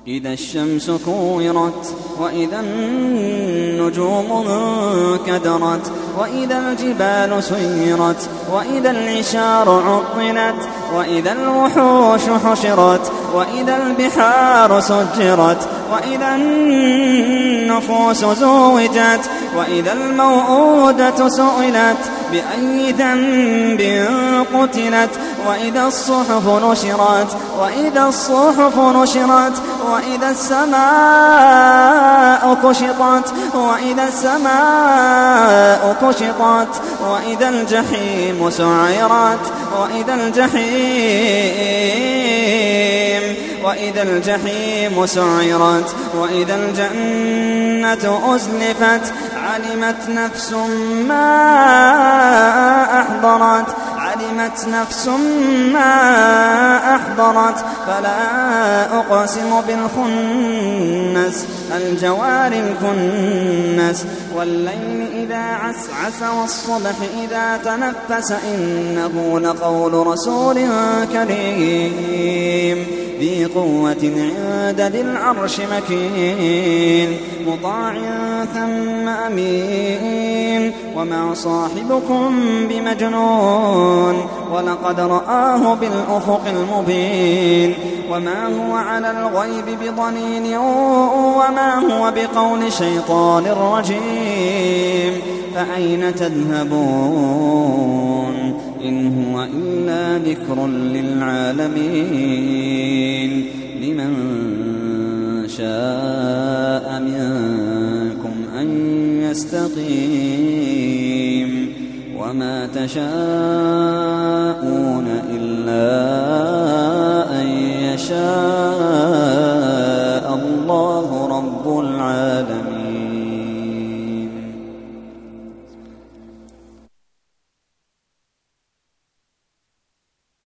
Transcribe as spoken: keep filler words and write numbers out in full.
إذا الشمس كورت وإذا النجوم انكدرت وإذا الجبال سيرت وإذا العشار عطلت وإذا الوحوش حشرت وإذا البحار سجرت وإذا النفوس زوجت وإذا الموءودة سئلت بأي ذنب قتلت وإذا الصحف نشرت وإذا الصحف نشرت وإذا السماء كشطت وإذا السماء كشطت وإذا الجحيم سعرت وإذا الجحيم وإذا الجحيم سعرت وإذا الجنة أزلفت علمت نفس ما أحضرت علمت نفس ما أحضرت فلا أقسم بالخنس الجوار الكنس والليل إذا عسعس والصبح إذا تنفس إنه لقول رسول كريم ذي قوة عند ذي العرش مكين مطاع ثم أمين وما صاحبكم بمجنون ولقد رآه بالأفق المبين وما هو على الغيب بضنين وما هو بقول شيطان رجيم فأين تذهبون إن هو إلا ذكر للعالمين لمن شاء منكم أن يستقيم وما تشاءون إلا أن يشاء الله رب العالمين.